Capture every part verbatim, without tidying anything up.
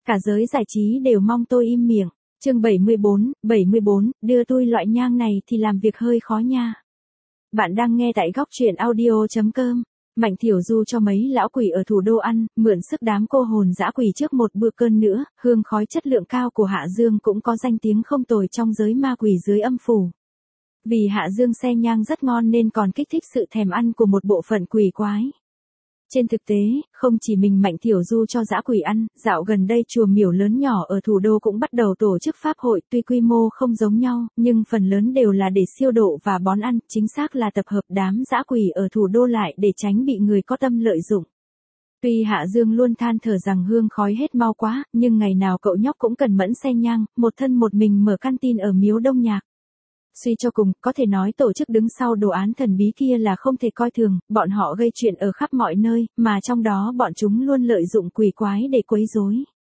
Cả giới giải trí đều mong tôi im miệng. Chương bảy mươi bốn, bảy mươi bốn, đưa tôi loại nhang này thì làm việc hơi khó nha. Bạn đang nghe tại góc truyện audio chấm com. Mạnh Thiểu Du cho mấy lão quỷ ở thủ đô ăn, mượn sức đám cô hồn dã quỷ trước một bữa cơm nữa, hương khói chất lượng cao của Hạ Dương cũng có danh tiếng không tồi trong giới ma quỷ dưới âm phủ. Vì Hạ Dương xe nhang rất ngon nên còn kích thích sự thèm ăn của một bộ phận quỷ quái. Trên thực tế, không chỉ mình Mạnh Thiểu Du cho dã quỷ ăn, dạo gần đây chùa miểu lớn nhỏ ở thủ đô cũng bắt đầu tổ chức pháp hội, tuy quy mô không giống nhau, nhưng phần lớn đều là để siêu độ và bón ăn, chính xác là tập hợp đám dã quỷ ở thủ đô lại để tránh bị người có tâm lợi dụng. Tuy Hạ Dương luôn than thở rằng hương khói hết mau quá, nhưng ngày nào cậu nhóc cũng cần mẫn xe nhang, một thân một mình mở căn tin ở miếu Đông Nhạc. Suy cho cùng, có thể nói tổ chức đứng sau đồ án thần bí kia là không thể coi thường, bọn họ gây chuyện ở khắp mọi nơi, mà trong đó bọn chúng luôn lợi dụng quỷ quái để quấy rối.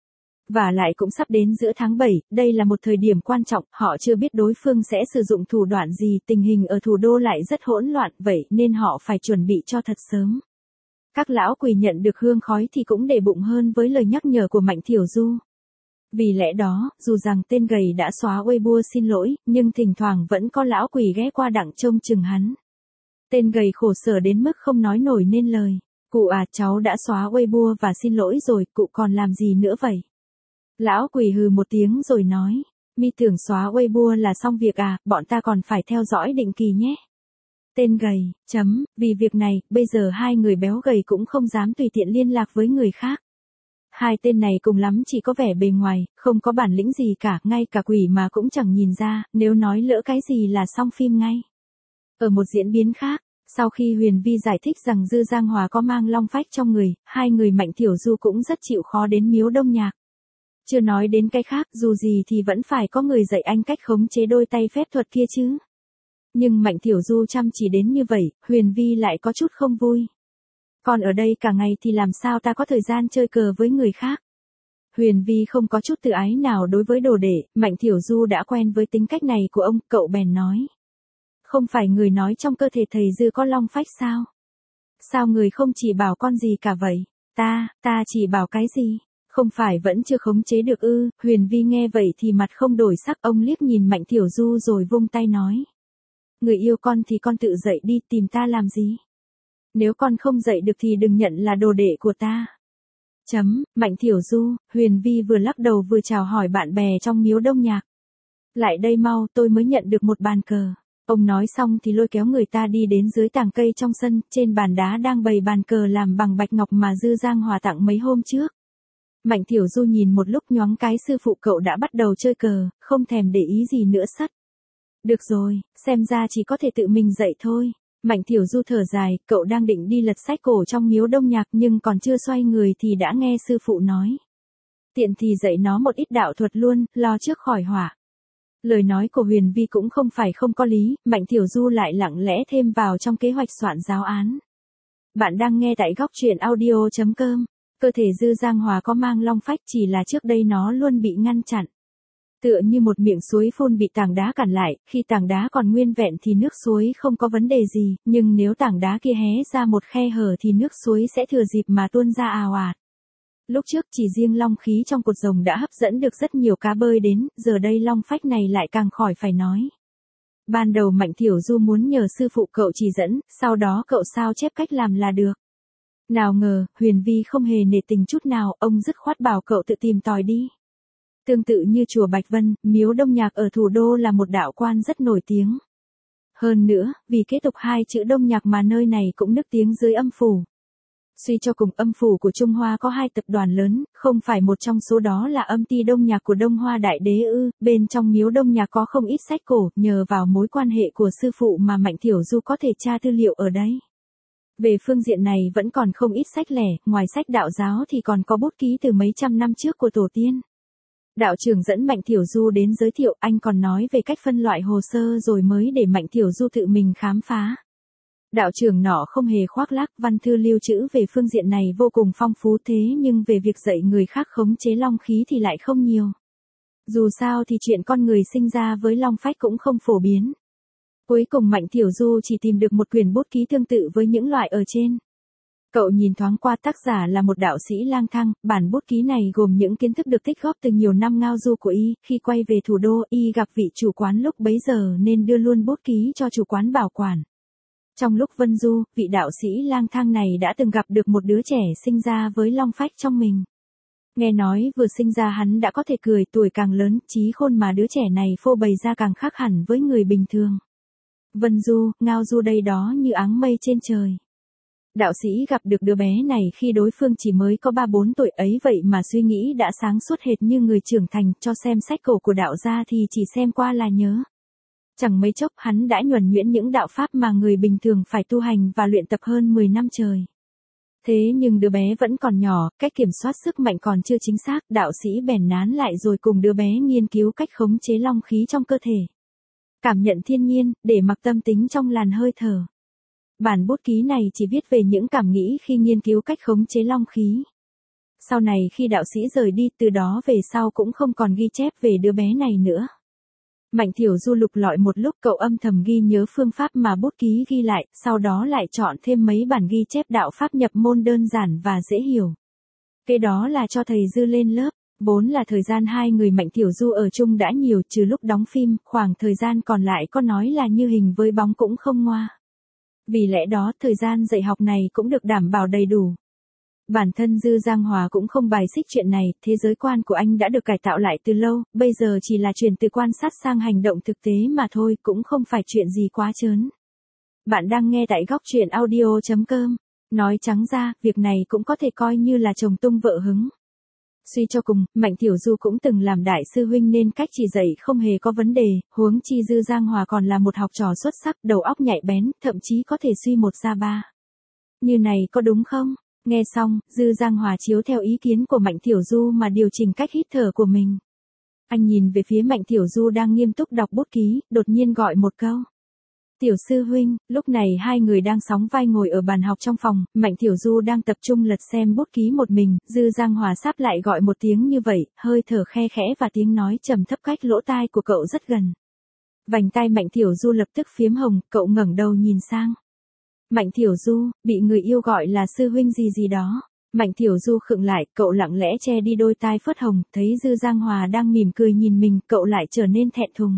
Và lại cũng sắp đến giữa tháng bảy, đây là một thời điểm quan trọng, họ chưa biết đối phương sẽ sử dụng thủ đoạn gì, tình hình ở thủ đô lại rất hỗn loạn, vậy nên họ phải chuẩn bị cho thật sớm. Các lão quỷ nhận được hương khói thì cũng để bụng hơn với lời nhắc nhở của Mạnh Thiểu Du. Vì lẽ đó, dù rằng tên gầy đã xóa Weibo xin lỗi, nhưng thỉnh thoảng vẫn có lão quỷ ghé qua đặng trông chừng hắn. Tên gầy khổ sở đến mức không nói nổi nên lời. Cụ à, cháu đã xóa Weibo và xin lỗi rồi, cụ còn làm gì nữa vậy? Lão quỷ hừ một tiếng rồi nói, mi tưởng xóa Weibo là xong việc à, bọn ta còn phải theo dõi định kỳ nhé. Tên gầy, chấm, vì việc này, bây giờ hai người béo gầy cũng không dám tùy tiện liên lạc với người khác. Hai tên này cùng lắm chỉ có vẻ bề ngoài, không có bản lĩnh gì cả, ngay cả quỷ mà cũng chẳng nhìn ra, nếu nói lỡ cái gì là xong phim ngay. Ở một diễn biến khác, sau khi Huyền Vi giải thích rằng Dư Giang Hòa có mang long phách trong người, hai người Mạnh Thiểu Du cũng rất chịu khó đến miếu Đông Nhạc. Chưa nói đến cái khác, dù gì thì vẫn phải có người dạy anh cách khống chế đôi tay phép thuật kia chứ. Nhưng Mạnh Thiểu Du chăm chỉ đến như vậy, Huyền Vi lại có chút không vui. Còn ở đây cả ngày thì làm sao ta có thời gian chơi cờ với người khác. Huyền Vi không có chút tự ái nào đối với đồ đệ, Mạnh Thiểu Du đã quen với tính cách này của ông, cậu bèn nói. Không phải người nói trong cơ thể thầy Dư có long phách sao? Sao người không chỉ bảo con gì cả vậy? Ta, ta chỉ bảo cái gì? Không phải vẫn chưa khống chế được ư? Huyền Vi nghe vậy thì mặt không đổi sắc, ông liếc nhìn Mạnh Thiểu Du rồi vung tay nói. Người yêu con thì con tự dậy đi, tìm ta làm gì? Nếu con không dậy được thì đừng nhận là đồ đệ của ta. Chấm, Mạnh Thiểu Du, Huyền Vi vừa lắc đầu vừa chào hỏi bạn bè trong miếu Đông Nhạc. Lại đây mau, tôi mới nhận được một bàn cờ. Ông nói xong thì lôi kéo người ta đi đến dưới tàng cây trong sân, trên bàn đá đang bày bàn cờ làm bằng bạch ngọc mà Dư Giang Hòa tặng mấy hôm trước. Mạnh Thiểu Du nhìn một lúc nhoáng cái sư phụ cậu đã bắt đầu chơi cờ, không thèm để ý gì nữa sắt. Được rồi, xem ra chỉ có thể tự mình dậy thôi. Mạnh Thiểu Du thở dài, cậu đang định đi lật sách cổ trong miếu Đông Nhạc nhưng còn chưa xoay người thì đã nghe sư phụ nói. Tiện thì dạy nó một ít đạo thuật luôn, lo trước khỏi họa. Lời nói của Huyền Vi cũng không phải không có lý, Mạnh Thiểu Du lại lặng lẽ thêm vào trong kế hoạch soạn giáo án. Bạn đang nghe tại góc truyện audio chấm com. Cơ thể Dư Giang Hòa có mang long phách, chỉ là trước đây nó luôn bị ngăn chặn. Tựa như một miệng suối phun bị tảng đá cản lại, khi tảng đá còn nguyên vẹn thì nước suối không có vấn đề gì, nhưng nếu tảng đá kia hé ra một khe hở thì nước suối sẽ thừa dịp mà tuôn ra ào ạt. Lúc trước chỉ riêng long khí trong cột rồng đã hấp dẫn được rất nhiều cá bơi đến, giờ đây long phách này lại càng khỏi phải nói. Ban đầu Mạnh Thiểu Du muốn nhờ sư phụ cậu chỉ dẫn, sau đó cậu sao chép cách làm là được. Nào ngờ, Huyền Vi không hề nể tình chút nào, ông dứt khoát bảo cậu tự tìm tòi đi. Tương tự như chùa Bạch Vân, miếu Đông Nhạc ở thủ đô là một đạo quan rất nổi tiếng. Hơn nữa, vì kế tục hai chữ Đông Nhạc mà nơi này cũng nức tiếng dưới âm phủ. Suy cho cùng, âm phủ của Trung Hoa có hai tập đoàn lớn, không phải một trong số đó là âm ty Đông Nhạc của Đông Hoa Đại Đế ư, bên trong miếu Đông Nhạc có không ít sách cổ, nhờ vào mối quan hệ của sư phụ mà Mạnh Thiểu Du có thể tra tư liệu ở đấy. Về phương diện này vẫn còn không ít sách lẻ, ngoài sách đạo giáo thì còn có bút ký từ mấy trăm năm trước của tổ tiên. Đạo trưởng dẫn Mạnh Thiểu Du đến giới thiệu, anh còn nói về cách phân loại hồ sơ rồi mới để Mạnh Thiểu Du tự mình khám phá. Đạo trưởng nọ không hề khoác lác, văn thư lưu trữ về phương diện này vô cùng phong phú, thế nhưng về việc dạy người khác khống chế long khí thì lại không nhiều. Dù sao thì chuyện con người sinh ra với long phách cũng không phổ biến. Cuối cùng Mạnh Thiểu Du chỉ tìm được một quyển bút ký tương tự với những loại ở trên. Cậu nhìn thoáng qua tác giả là một đạo sĩ lang thang, bản bút ký này gồm những kiến thức được tích góp từ nhiều năm ngao du của y, khi quay về thủ đô y gặp vị chủ quán lúc bấy giờ nên đưa luôn bút ký cho chủ quán bảo quản. Trong lúc vân du, vị đạo sĩ lang thang này đã từng gặp được một đứa trẻ sinh ra với long phách trong mình. Nghe nói vừa sinh ra hắn đã có thể cười, tuổi càng lớn, trí khôn mà đứa trẻ này phô bày ra càng khác hẳn với người bình thường. Vân du, ngao du đây đó như áng mây trên trời. Đạo sĩ gặp được đứa bé này khi đối phương chỉ mới có ba bốn tuổi ấy vậy mà suy nghĩ đã sáng suốt hệt như người trưởng thành, cho xem sách cổ của đạo gia thì chỉ xem qua là nhớ. Chẳng mấy chốc hắn đã nhuần nhuyễn những đạo pháp mà người bình thường phải tu hành và luyện tập hơn mười năm trời. Thế nhưng đứa bé vẫn còn nhỏ, cách kiểm soát sức mạnh còn chưa chính xác, đạo sĩ bèn nán lại rồi cùng đứa bé nghiên cứu cách khống chế long khí trong cơ thể. Cảm nhận thiên nhiên, để mặc tâm tính trong làn hơi thở. Bản bút ký này chỉ viết về những cảm nghĩ khi nghiên cứu cách khống chế long khí. Sau này khi đạo sĩ rời đi, từ đó về sau cũng không còn ghi chép về đứa bé này nữa. Mạnh Thiểu Du lục lọi một lúc, cậu âm thầm ghi nhớ phương pháp mà bút ký ghi lại, sau đó lại chọn thêm mấy bản ghi chép đạo pháp nhập môn đơn giản và dễ hiểu. Cái đó là cho thầy Dư lên lớp. Vốn là thời gian hai người Mạnh Thiểu Du ở chung đã nhiều, trừ lúc đóng phim, khoảng thời gian còn lại có nói là như hình với bóng cũng không ngoa. Vì lẽ đó thời gian dạy học này cũng được đảm bảo đầy đủ. Bản thân Dư Giang Hòa cũng không bài xích chuyện này, thế giới quan của anh đã được cải tạo lại từ lâu, bây giờ chỉ là chuyển từ quan sát sang hành động thực tế mà thôi, cũng không phải chuyện gì quá trớn. Bạn đang nghe tại góc truyện audio chấm com. Nói trắng ra, việc này cũng có thể coi như là chồng tung vợ hứng. Suy cho cùng, Mạnh Thiểu Du cũng từng làm đại sư huynh nên cách chỉ dạy không hề có vấn đề, huống chi Dư Giang Hòa còn là một học trò xuất sắc, đầu óc nhạy bén, thậm chí có thể suy một ra ba. Như này có đúng không? Nghe xong, Dư Giang Hòa chiếu theo ý kiến của Mạnh Thiểu Du mà điều chỉnh cách hít thở của mình. Anh nhìn về phía Mạnh Thiểu Du đang nghiêm túc đọc bút ký, đột nhiên gọi một câu. Tiểu sư huynh. Lúc này hai người đang sóng vai ngồi ở bàn học trong phòng, Mạnh Thiểu Du đang tập trung lật xem bút ký một mình, Dư Giang Hòa sáp lại gọi một tiếng như vậy, hơi thở khe khẽ và tiếng nói trầm thấp cách lỗ tai của cậu rất gần. Vành tai Mạnh Thiểu Du lập tức phiếm hồng, cậu ngẩng đầu nhìn sang. Mạnh Thiểu Du, bị người yêu gọi là sư huynh gì gì đó. Mạnh Thiểu Du khựng lại, cậu lặng lẽ che đi đôi tai phớt hồng, thấy Dư Giang Hòa đang mỉm cười nhìn mình, cậu lại trở nên thẹn thùng.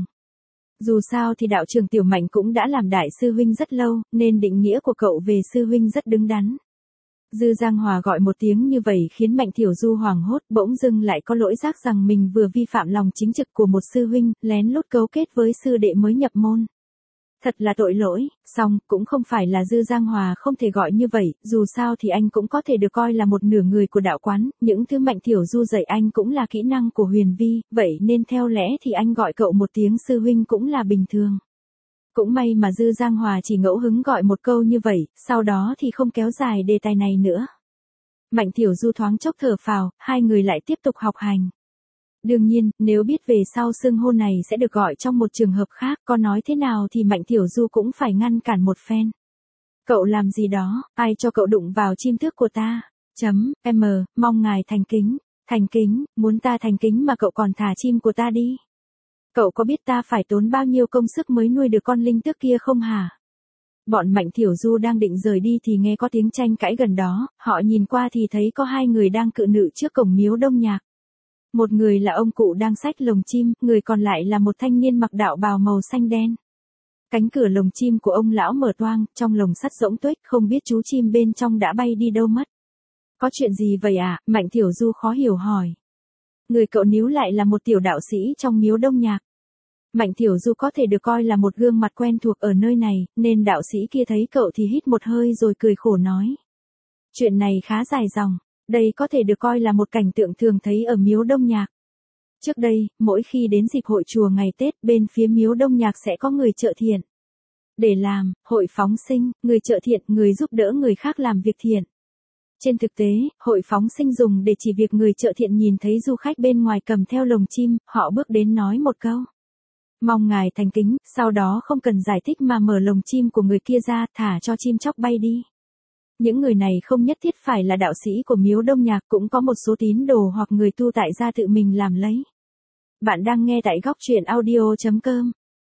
Dù sao thì đạo trưởng Tiểu Mạnh cũng đã làm đại sư huynh rất lâu, nên định nghĩa của cậu về sư huynh rất đứng đắn. Dư Giang Hòa gọi một tiếng như vậy khiến Mạnh Thiểu Du hoảng hốt, bỗng dưng lại có lỗi giác rằng mình vừa vi phạm lòng chính trực của một sư huynh, lén lút cấu kết với sư đệ mới nhập môn. Thật là tội lỗi, song cũng không phải là Dư Giang Hòa không thể gọi như vậy, dù sao thì anh cũng có thể được coi là một nửa người của đạo quán, những thứ Mạnh Thiểu Du dạy anh cũng là kỹ năng của Huyền Vi, vậy nên theo lẽ thì anh gọi cậu một tiếng sư huynh cũng là bình thường. Cũng may mà Dư Giang Hòa chỉ ngẫu hứng gọi một câu như vậy, sau đó thì không kéo dài đề tài này nữa. Mạnh Thiểu Du thoáng chốc thở phào, hai người lại tiếp tục học hành. Đương nhiên, nếu biết về sau xưng hô này sẽ được gọi trong một trường hợp khác, có nói thế nào thì Mạnh Thiểu Du cũng phải ngăn cản một phen. Cậu làm gì đó, ai cho cậu đụng vào chim tước của ta? Chấm, M, mong ngài thành kính. Thành kính, muốn ta thành kính mà cậu còn thả chim của ta đi. Cậu có biết ta phải tốn bao nhiêu công sức mới nuôi được con linh tước kia không hả? Bọn Mạnh Thiểu Du đang định rời đi thì nghe có tiếng tranh cãi gần đó, họ nhìn qua thì thấy có hai người đang cự nữ trước cổng miếu Đông Nhạc. Một người là ông cụ đang xách lồng chim, người còn lại là một thanh niên mặc đạo bào màu xanh đen. Cánh cửa lồng chim của ông lão mở toang, trong lồng sắt rỗng tuếch, không biết chú chim bên trong đã bay đi đâu mất. Có chuyện gì vậy à? Mạnh Thiểu Du khó hiểu hỏi. Người cậu níu lại là một tiểu đạo sĩ trong miếu Đông Nhạc. Mạnh Thiểu Du có thể được coi là một gương mặt quen thuộc ở nơi này, nên đạo sĩ kia thấy cậu thì hít một hơi rồi cười khổ nói. Chuyện này khá dài dòng. Đây có thể được coi là một cảnh tượng thường thấy ở miếu Đông Nhạc. Trước đây, mỗi khi đến dịp hội chùa ngày Tết, bên phía miếu Đông Nhạc sẽ có người trợ thiện. Để làm, hội phóng sinh, người trợ thiện, người giúp đỡ người khác làm việc thiện. Trên thực tế, hội phóng sinh dùng để chỉ việc người trợ thiện nhìn thấy du khách bên ngoài cầm theo lồng chim, họ bước đến nói một câu. Mong ngài thành kính, sau đó không cần giải thích mà mở lồng chim của người kia ra, thả cho chim chóc bay đi. Những người này không nhất thiết phải là đạo sĩ của miếu Đông Nhạc, cũng có một số tín đồ hoặc người tu tại gia tự mình làm lấy. Bạn đang nghe tại góc truyện audio chấm com.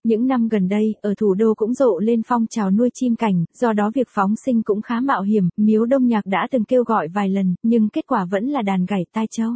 Những năm gần đây, ở thủ đô cũng rộ lên phong trào nuôi chim cảnh, do đó việc phóng sinh cũng khá mạo hiểm, Miếu Đông Nhạc đã từng kêu gọi vài lần, nhưng kết quả vẫn là đàn gảy tai trâu.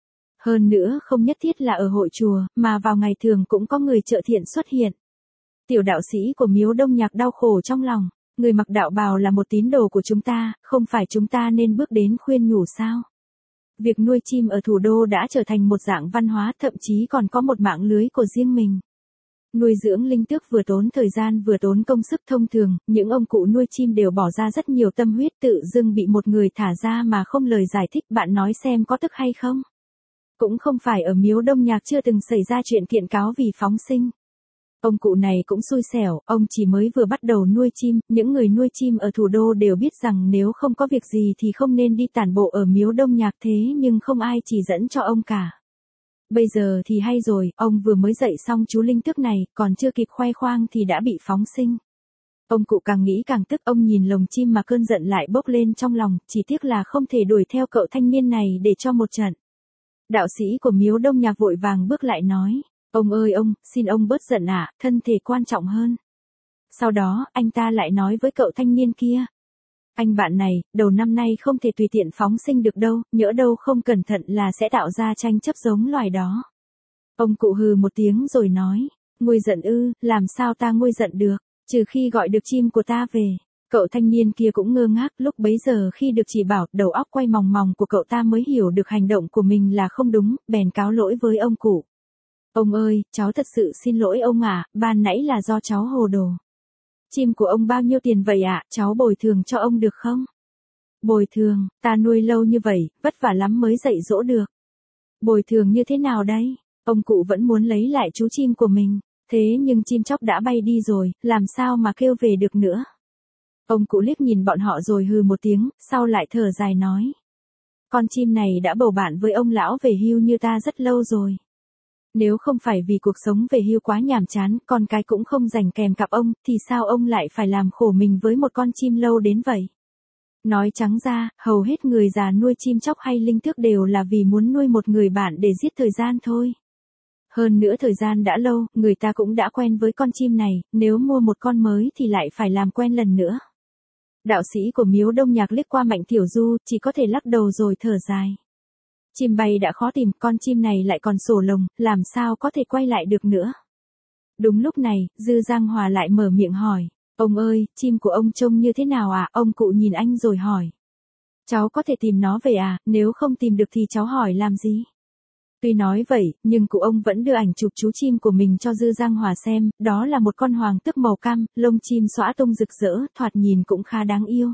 Hơn nữa không nhất thiết là ở hội chùa, mà vào ngày thường cũng có người trợ thiện xuất hiện. Tiểu đạo sĩ của Miếu Đông Nhạc đau khổ trong lòng, người mặc đạo bào là một tín đồ của chúng ta, không phải chúng ta nên bước đến khuyên nhủ sao? Việc nuôi chim ở thủ đô đã trở thành một dạng văn hóa, thậm chí còn có một mạng lưới của riêng mình. Nuôi dưỡng linh tước vừa tốn thời gian vừa tốn công sức, thông thường, những ông cụ nuôi chim đều bỏ ra rất nhiều tâm huyết, tự dưng bị một người thả ra mà không lời giải thích, bạn nói xem có tức hay không? Cũng không phải ở Miếu Đông Nhạc chưa từng xảy ra chuyện kiện cáo vì phóng sinh. Ông cụ này cũng xui xẻo, ông chỉ mới vừa bắt đầu nuôi chim, những người nuôi chim ở thủ đô đều biết rằng nếu không có việc gì thì không nên đi tản bộ ở Miếu Đông Nhạc, thế nhưng không ai chỉ dẫn cho ông cả. Bây giờ thì hay rồi, ông vừa mới dạy xong chú linh tước này, còn chưa kịp khoe khoang thì đã bị phóng sinh. Ông cụ càng nghĩ càng tức, ông nhìn lồng chim mà cơn giận lại bốc lên trong lòng, chỉ tiếc là không thể đuổi theo cậu thanh niên này để cho một trận. Đạo sĩ của Miếu Đông Nhạc vội vàng bước lại nói, ông ơi ông, xin ông bớt giận ạ, thân thể quan trọng hơn. Sau đó, anh ta lại nói với cậu thanh niên kia, anh bạn này, đầu năm nay không thể tùy tiện phóng sinh được đâu, nhỡ đâu không cẩn thận là sẽ tạo ra tranh chấp giống loài đó. Ông cụ hừ một tiếng rồi nói, nguôi giận ư, làm sao ta nguôi giận được, trừ khi gọi được chim của ta về. Cậu thanh niên kia cũng ngơ ngác, lúc bấy giờ khi được chỉ bảo, đầu óc quay mòng mòng của cậu ta mới hiểu được hành động của mình là không đúng, bèn cáo lỗi với ông cụ. Ông ơi, cháu thật sự xin lỗi ông ạ, ban nãy là do cháu hồ đồ. Chim của ông bao nhiêu tiền vậy ạ, cháu bồi thường cho ông được không? Bồi thường, ta nuôi lâu như vậy, vất vả lắm mới dạy dỗ được. Bồi thường như thế nào đây? Ông cụ vẫn muốn lấy lại chú chim của mình, thế nhưng chim chóc đã bay đi rồi, làm sao mà kêu về được nữa? Ông cụ liếc nhìn bọn họ rồi hừ một tiếng, sau lại thở dài nói. Con chim này đã bầu bạn với ông lão về hưu như ta rất lâu rồi. Nếu không phải vì cuộc sống về hưu quá nhàm chán, con cái cũng không dành kèm cặp ông, thì sao ông lại phải làm khổ mình với một con chim lâu đến vậy? Nói trắng ra, hầu hết người già nuôi chim chóc hay linh tước đều là vì muốn nuôi một người bạn để giết thời gian thôi. Hơn nữa thời gian đã lâu, người ta cũng đã quen với con chim này, nếu mua một con mới thì lại phải làm quen lần nữa. Đạo sĩ của Miếu Đông Nhạc liếc qua Mạnh Tiểu Du, chỉ có thể lắc đầu rồi thở dài. Chim bay đã khó tìm, con chim này lại còn sổ lồng, làm sao có thể quay lại được nữa. Đúng lúc này, Dư Giang Hòa lại mở miệng hỏi, ông ơi, chim của ông trông như thế nào à? Ông cụ nhìn anh rồi hỏi. Cháu có thể tìm nó về à, nếu không tìm được thì cháu hỏi làm gì? Tuy nói vậy, nhưng cụ ông vẫn đưa ảnh chụp chú chim của mình cho Dư Giang Hòa xem, đó là một con hoàng tước màu cam, lông chim xõa tung rực rỡ, thoạt nhìn cũng khá đáng yêu.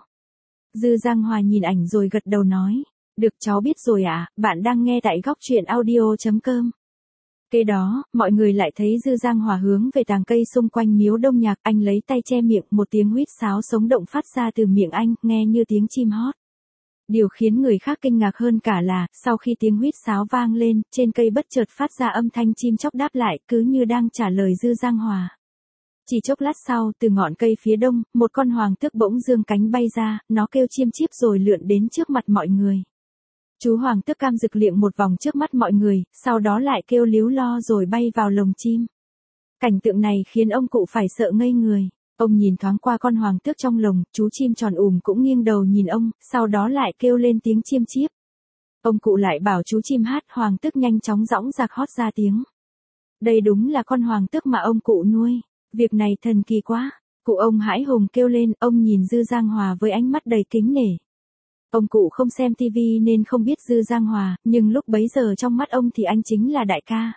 Dư Giang Hòa nhìn ảnh rồi gật đầu nói, được cháu biết rồi ạ, à, bạn đang nghe tại góc truyện audio chấm com. Kế đó, mọi người lại thấy Dư Giang Hòa hướng về tàng cây xung quanh Miếu Đông Nhạc, anh lấy tay che miệng, một tiếng huýt sáo sống động phát ra từ miệng anh, nghe như tiếng chim hót. Điều khiến người khác kinh ngạc hơn cả là, sau khi tiếng huýt sáo vang lên, trên cây bất chợt phát ra âm thanh chim chóc đáp lại, cứ như đang trả lời Dư Giang Hòa. Chỉ chốc lát sau, từ ngọn cây phía đông, một con hoàng tước bỗng dương cánh bay ra, nó kêu chiêm chiếp rồi lượn đến trước mặt mọi người. Chú hoàng tước cam rực liệng một vòng trước mắt mọi người, sau đó lại kêu líu lo rồi bay vào lồng chim. Cảnh tượng này khiến ông cụ phải sợ ngây người. Ông nhìn thoáng qua con hoàng tước trong lồng, chú chim tròn ùm cũng nghiêng đầu nhìn ông, sau đó lại kêu lên tiếng chiêm chiếp. Ông cụ lại bảo chú chim hát, hoàng tước nhanh chóng dõng dạc hót ra tiếng. Đây đúng là con hoàng tước mà ông cụ nuôi, việc này thần kỳ quá. Cụ ông hãi hùng kêu lên, ông nhìn Dư Giang Hòa với ánh mắt đầy kính nể. Ông cụ không xem tivi nên không biết Dư Giang Hòa, nhưng lúc bấy giờ trong mắt ông thì anh chính là đại ca.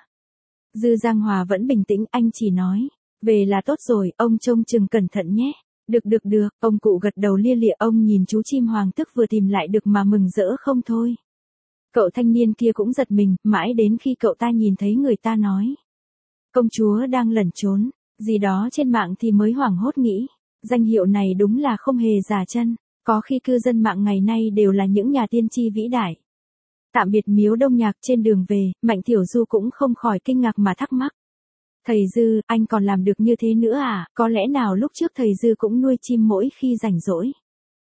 Dư Giang Hòa vẫn bình tĩnh, anh chỉ nói, về là tốt rồi, ông trông chừng cẩn thận nhé. Được được được, ông cụ gật đầu lia lịa, ông nhìn chú chim hoàng tước vừa tìm lại được mà mừng rỡ không thôi. Cậu thanh niên kia cũng giật mình, mãi đến khi cậu ta nhìn thấy người ta nói. Công chúa đang lẩn trốn, gì đó trên mạng thì mới hoảng hốt nghĩ, danh hiệu này đúng là không hề giả chân, có khi cư dân mạng ngày nay đều là những nhà tiên tri vĩ đại. Tạm biệt Miếu Đông Nhạc, trên đường về, Mạnh Tiểu Du cũng không khỏi kinh ngạc mà thắc mắc. Thầy Dư, anh còn làm được như thế nữa à, có lẽ nào lúc trước thầy Dư cũng nuôi chim mỗi khi rảnh rỗi.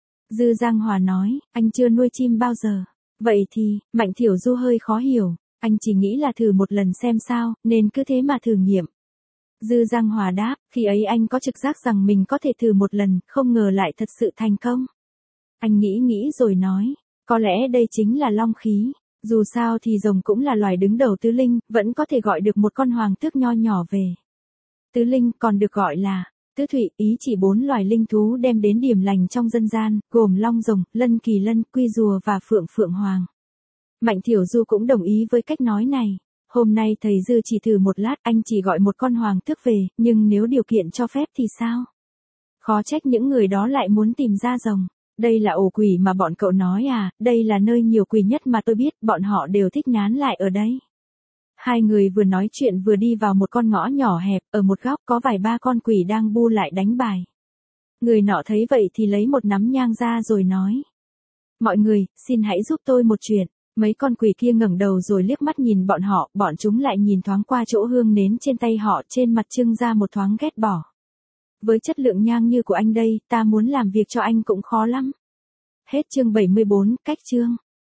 Dư Giang Hòa nói, anh chưa nuôi chim bao giờ. Vậy thì, Mạnh Tiểu Du hơi khó hiểu, anh chỉ nghĩ là thử một lần xem sao, nên cứ thế mà thử nghiệm. Dư Giang Hòa đáp, khi ấy anh có trực giác rằng mình có thể thử một lần, không ngờ lại thật sự thành công. Anh nghĩ nghĩ rồi nói, có lẽ đây chính là long khí. Dù sao thì rồng cũng là loài đứng đầu tứ linh, vẫn có thể gọi được một con hoàng tước nho nhỏ về. Tứ linh còn được gọi là tứ thủy, ý chỉ bốn loài linh thú đem đến điểm lành trong dân gian, gồm long rồng, lân kỳ lân, quy rùa và phượng phượng hoàng. Mạnh Thiểu Du cũng đồng ý với cách nói này. Hôm nay thầy Dư chỉ thử một lát, anh chỉ gọi một con hoàng tước về, nhưng nếu điều kiện cho phép thì sao? Khó trách những người đó lại muốn tìm ra rồng. Đây là ổ quỷ mà bọn cậu nói à, đây là nơi nhiều quỷ nhất mà tôi biết, bọn họ đều thích nán lại ở đây. Hai người vừa nói chuyện vừa đi vào một con ngõ nhỏ hẹp, ở một góc có vài ba con quỷ đang bu lại đánh bài. Người nọ thấy vậy thì lấy một nắm nhang ra rồi nói. Mọi người, xin hãy giúp tôi một chuyện. Mấy con quỷ kia ngẩng đầu rồi liếc mắt nhìn bọn họ, bọn chúng lại nhìn thoáng qua chỗ hương nến trên tay họ, trên mặt trưng ra một thoáng ghét bỏ. Với chất lượng nhang như của anh đây, ta muốn làm việc cho anh cũng khó lắm. Hết chương bảy mươi bốn, cách chương.